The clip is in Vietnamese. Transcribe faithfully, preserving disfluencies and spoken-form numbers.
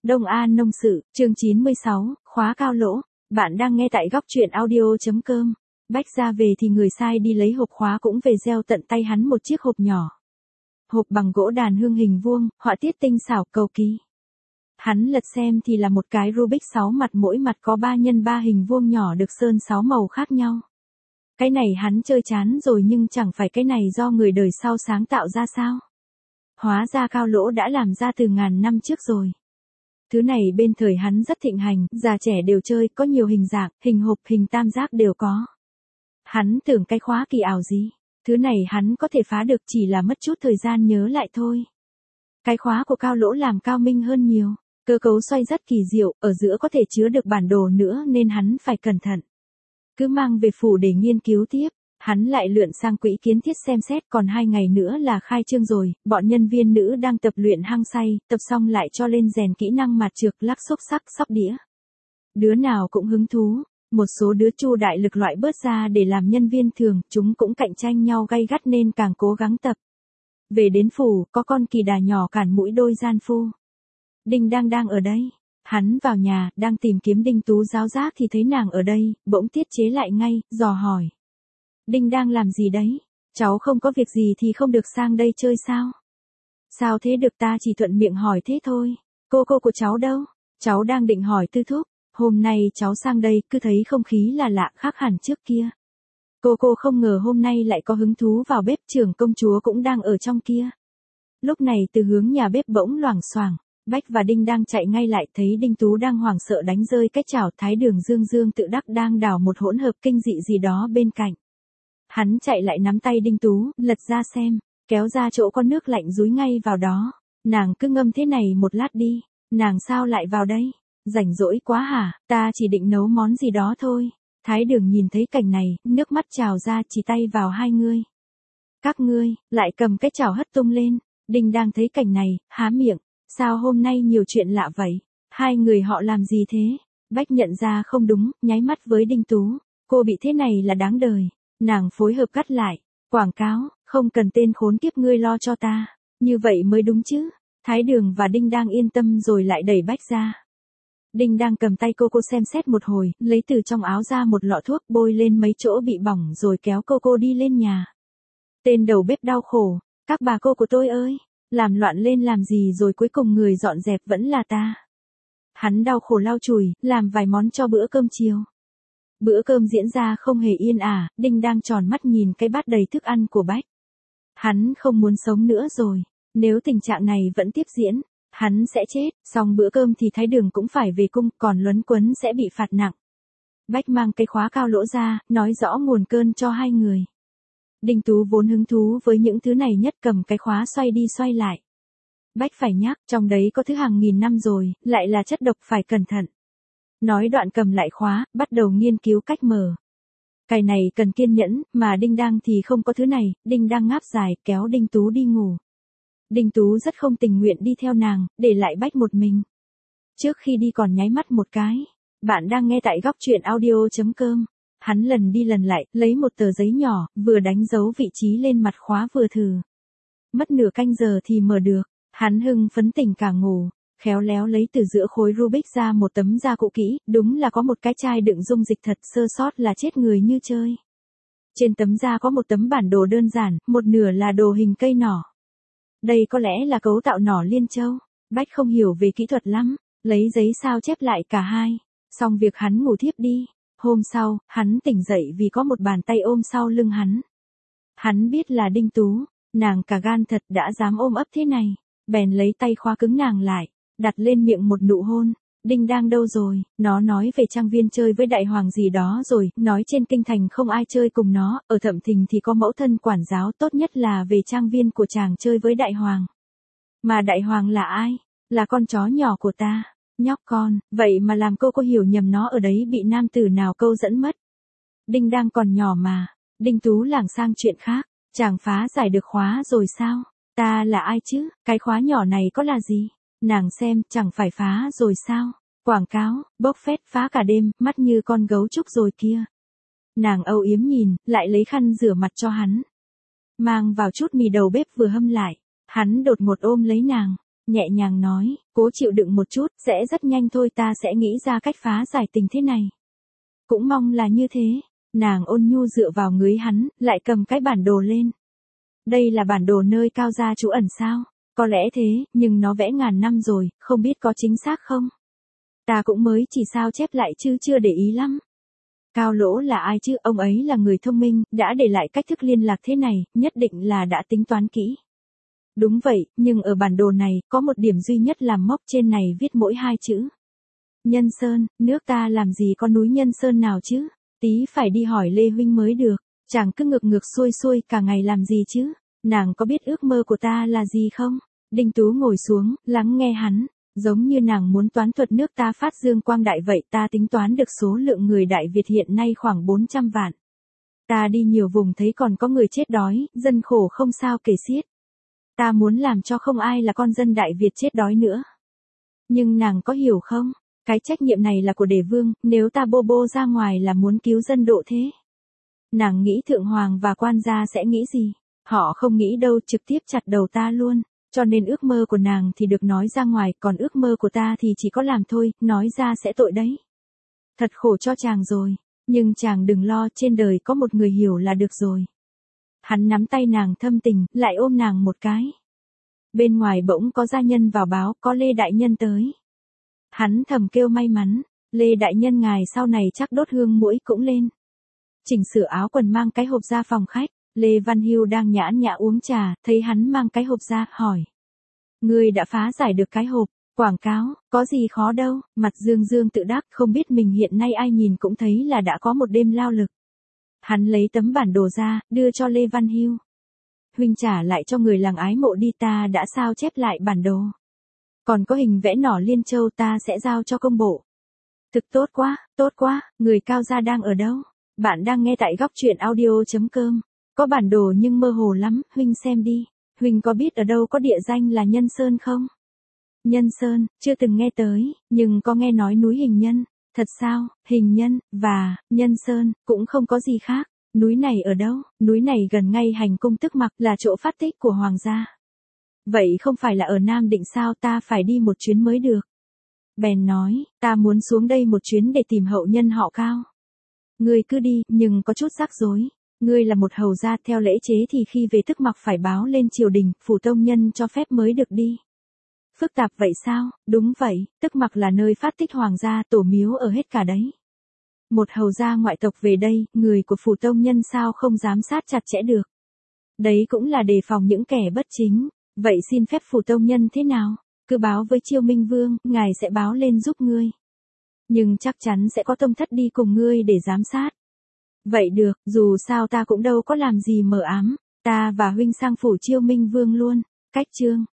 Đông An Nông Sự, chương chín mươi sáu, khóa cao lỗ. Bạn đang nghe tại góc truyện audio.com. Bách ra về thì người sai đi lấy hộp khóa cũng về gieo tận tay hắn một chiếc hộp nhỏ. Hộp bằng gỗ đàn hương hình vuông, họa tiết tinh xảo cầu kỳ. Hắn lật xem thì là một cái Rubik sáu mặt, mỗi mặt có ba nhân ba hình vuông nhỏ được sơn sáu màu khác nhau. Cái này hắn chơi chán rồi, nhưng chẳng phải cái này do người đời sau sáng tạo ra sao? Hóa ra cao lỗ đã làm ra từ ngàn năm trước rồi. Thứ này bên thời hắn rất thịnh hành, già trẻ đều chơi, có nhiều hình dạng, hình hộp, hình tam giác đều có. Hắn tưởng cái khóa kỳ ảo gì, thứ này hắn có thể phá được, chỉ là mất chút thời gian nhớ lại thôi. Cái khóa của cao lỗ làm cao minh hơn nhiều, cơ cấu xoay rất kỳ diệu, ở giữa có thể chứa được bản đồ nữa nên hắn phải cẩn thận. Cứ mang về phủ để nghiên cứu tiếp. Hắn lại lượn sang quỹ kiến thiết xem xét, còn hai ngày nữa là khai trương rồi, bọn nhân viên nữ đang tập luyện hăng say, tập xong lại cho lên rèn kỹ năng mạt trược, lắc xúc sắc, sóc đĩa. Đứa nào cũng hứng thú, một số đứa chu đại lực loại bớt ra để làm nhân viên thường, chúng cũng cạnh tranh nhau gay gắt nên càng cố gắng tập. Về đến phủ, có con kỳ đà nhỏ cản mũi đôi gian phu. Đinh đang đang ở đây. Hắn vào nhà, đang tìm kiếm Đinh Tú giáo giác thì thấy nàng ở đây, bỗng tiết chế lại ngay, dò hỏi. Đinh đang làm gì đấy? Cháu không có việc gì thì không được sang đây chơi sao? Sao thế được, ta chỉ thuận miệng hỏi thế thôi. Cô cô của cháu đâu? Cháu đang định hỏi Tư Thúc. Hôm nay cháu sang đây, cứ thấy không khí là lạ, khác hẳn trước kia. Cô cô không ngờ hôm nay lại có hứng thú vào bếp, trưởng công chúa cũng đang ở trong kia. Lúc này từ hướng nhà bếp bỗng loảng xoảng. Bách và Đinh đang chạy ngay lại, thấy Đinh Tú đang hoảng sợ đánh rơi cái chảo, Thái Đường dương dương tự đắc đang đảo một hỗn hợp kinh dị gì đó bên cạnh. Hắn chạy lại nắm tay Đinh Tú, lật ra xem, kéo ra chỗ con nước lạnh dúi ngay vào đó. Nàng cứ ngâm thế này một lát đi. Nàng sao lại vào đây? Rảnh rỗi quá hả? Ta chỉ định nấu món gì đó thôi. Thái Đường nhìn thấy cảnh này, nước mắt trào ra, chỉ tay vào hai ngươi. Các ngươi, lại cầm cái chảo hất tung lên. Đinh đang thấy cảnh này, há miệng. Sao hôm nay nhiều chuyện lạ vậy? Hai người họ làm gì thế? Bách nhận ra không đúng, nháy mắt với Đinh Tú. Cô bị thế này là đáng đời. Nàng phối hợp cắt lại. Quảng cáo, không cần tên khốn kiếp ngươi lo cho ta. Như vậy mới đúng chứ. Thái Đường và Đinh đang yên tâm rồi lại đẩy Bách ra. Đinh đang cầm tay cô cô xem xét một hồi, lấy từ trong áo ra một lọ thuốc, bôi lên mấy chỗ bị bỏng rồi kéo cô cô đi lên nhà. Tên đầu bếp đau khổ. Các bà cô của tôi ơi, làm loạn lên làm gì rồi cuối cùng người dọn dẹp vẫn là ta. Hắn đau khổ lau chùi, làm vài món cho bữa cơm chiều. Bữa cơm diễn ra không hề yên ả, Đinh đang tròn mắt nhìn cái bát đầy thức ăn của Bách. Hắn không muốn sống nữa rồi, nếu tình trạng này vẫn tiếp diễn, hắn sẽ chết, xong bữa cơm thì Thái Đường cũng phải về cung, còn Luấn Quấn sẽ bị phạt nặng. Bách mang cái khóa cao lỗ ra, nói rõ nguồn cơn cho hai người. Đinh Tú vốn hứng thú với những thứ này nhất, cầm cái khóa xoay đi xoay lại. Bách phải nhắc, trong đấy có thứ hàng nghìn năm rồi, lại là chất độc, phải cẩn thận. Nói đoạn cầm lại khóa, bắt đầu nghiên cứu cách mở. Cái này cần kiên nhẫn, mà Đinh đang thì không có thứ này. Đinh đang ngáp dài, kéo Đinh Tú đi ngủ. Đinh Tú rất không tình nguyện đi theo nàng, để lại Bách một mình. Trước khi đi còn nháy mắt một cái. Bạn đang nghe tại góc truyện audio.com. Hắn lần đi lần lại, lấy một tờ giấy nhỏ, vừa đánh dấu vị trí lên mặt khóa vừa thử. Mất nửa canh giờ thì mở được. Hắn hưng phấn tỉnh cả ngủ. Khéo léo lấy từ giữa khối Rubik ra một tấm da cụ kỹ, đúng là có một cái chai đựng dung dịch thật, sơ sót là chết người như chơi. Trên tấm da có một tấm bản đồ đơn giản, một nửa là đồ hình cây nỏ. Đây có lẽ là cấu tạo nỏ Liên Châu. Bách không hiểu về kỹ thuật lắm, lấy giấy sao chép lại cả hai. Xong việc hắn ngủ thiếp đi. Hôm sau, hắn tỉnh dậy vì có một bàn tay ôm sau lưng hắn. Hắn biết là Đinh Tú, nàng cả gan thật đã dám ôm ấp thế này. Bèn lấy tay khóa cứng nàng lại, đặt lên miệng một nụ hôn. Đinh đang đâu rồi? Nó nói về trang viên chơi với đại hoàng gì đó rồi, nói trên kinh thành không ai chơi cùng nó, ở Thẩm Thình thì có mẫu thân quản giáo, tốt nhất là về trang viên của chàng chơi với đại hoàng. Mà đại hoàng là ai? Là con chó nhỏ của ta. Nhóc con, vậy mà làm cô cô hiểu nhầm nó ở đấy bị nam tử nào câu dẫn mất. Đinh đang còn nhỏ mà. Đinh Tú lảng sang chuyện khác. Chàng phá giải được khóa rồi sao? Ta là ai chứ? Cái khóa nhỏ này có là gì? Nàng xem, chẳng phải phá rồi sao? Quảng cáo, bốc phét phá cả đêm, mắt như con gấu trúc rồi kia. Nàng âu yếm nhìn, lại lấy khăn rửa mặt cho hắn. Mang vào chút mì đầu bếp vừa hâm lại. Hắn đột ngột ôm lấy nàng. nhẹ nhàng nói, cố chịu đựng một chút, sẽ rất nhanh thôi, ta sẽ nghĩ ra cách phá giải tình thế này. Cũng mong là như thế. Nàng ôn nhu dựa vào người hắn, lại cầm cái bản đồ lên. Đây là bản đồ nơi Cao gia trú ẩn sao? Có lẽ thế, nhưng nó vẽ ngàn năm rồi, không biết có chính xác không? Ta cũng mới chỉ sao chép lại chứ chưa để ý lắm. Cao Lỗ là ai chứ? Ông ấy là người thông minh, đã để lại cách thức liên lạc thế này, nhất định là đã tính toán kỹ. Đúng vậy, nhưng ở bản đồ này, có một điểm duy nhất làm mốc trên này viết mỗi hai chữ. Nhân Sơn, nước ta làm gì có núi Nhân Sơn nào chứ? Tí phải đi hỏi Lê huynh mới được, chàng cứ ngược ngược xuôi xuôi cả ngày làm gì chứ? Nàng có biết ước mơ của ta là gì không? Đinh Tú ngồi xuống, lắng nghe hắn, giống như nàng muốn toán thuật nước ta phát dương quang đại vậy, ta tính toán được số lượng người Đại Việt hiện nay khoảng bốn trăm vạn. Ta đi nhiều vùng thấy còn có người chết đói, dân khổ không sao kể xiết. Ta muốn làm cho không ai là con dân Đại Việt chết đói nữa. Nhưng nàng có hiểu không? Cái trách nhiệm này là của Đề Vương, nếu ta bô bô ra ngoài là muốn cứu dân độ thế. Nàng nghĩ Thượng Hoàng và quan gia sẽ nghĩ gì? Họ không nghĩ đâu, trực tiếp chặt đầu ta luôn. Cho nên ước mơ của nàng thì được nói ra ngoài, còn ước mơ của ta thì chỉ có làm thôi, nói ra sẽ tội đấy. Thật khổ cho chàng rồi, nhưng chàng đừng lo, trên đời có một người hiểu là được rồi. Hắn nắm tay nàng thâm tình, lại ôm nàng một cái. Bên ngoài bỗng có gia nhân vào báo, có Lê đại nhân tới. Hắn thầm kêu may mắn, Lê đại nhân ngài sau này chắc đốt hương mũi cũng lên. Chỉnh sửa áo quần mang cái hộp ra phòng khách, Lê Văn Hưu đang nhãn nhã uống trà, thấy hắn mang cái hộp ra, hỏi. Ngươi đã phá giải được cái hộp, quảng cáo, có gì khó đâu, mặt Dương Dương tự đắc, không biết mình hiện nay ai nhìn cũng thấy là đã có một đêm lao lực. Hắn lấy tấm bản đồ ra, đưa cho Lê Văn Hưu. Huynh trả lại cho người làng ái mộ đi, ta đã sao chép lại bản đồ. Còn có hình vẽ nỏ Liên Châu ta sẽ giao cho công bộ. Thực tốt quá, tốt quá, người Cao gia đang ở đâu? Bạn đang nghe tại góc truyện audio chấm com. Có bản đồ nhưng mơ hồ lắm, Huynh xem đi. Huynh có biết ở đâu có địa danh là Nhân Sơn không? Nhân Sơn, chưa từng nghe tới, nhưng có nghe nói núi Hình Nhân. Thật sao, Hình Nhân, và, Nhân Sơn, cũng không có gì khác. Núi này ở đâu? Núi này gần ngay hành cung Tức Mặc, là chỗ phát tích của hoàng gia. Vậy không phải là ở Nam Định sao, ta phải đi một chuyến mới được. Bèn nói, ta muốn xuống đây một chuyến để tìm hậu nhân họ Cao. Ngươi cứ đi, nhưng có chút rắc rối. Ngươi là một hầu gia, theo lễ chế thì khi về Tức Mặc phải báo lên triều đình, phủ tông nhân cho phép mới được đi. Phức tạp vậy sao? Đúng vậy, Tức Mặc là nơi phát tích hoàng gia, tổ miếu ở hết cả đấy. Một hầu gia ngoại tộc về đây, người của phủ tông nhân sao không giám sát chặt chẽ được. Đấy cũng là đề phòng những kẻ bất chính. Vậy xin phép phủ tông nhân thế nào? Cứ báo với Chiêu Minh Vương, ngài sẽ báo lên giúp ngươi. Nhưng chắc chắn sẽ có tông thất đi cùng ngươi để giám sát. Vậy được, dù sao ta cũng đâu có làm gì mờ ám, ta và huynh sang phủ Chiêu Minh Vương luôn. Cách chương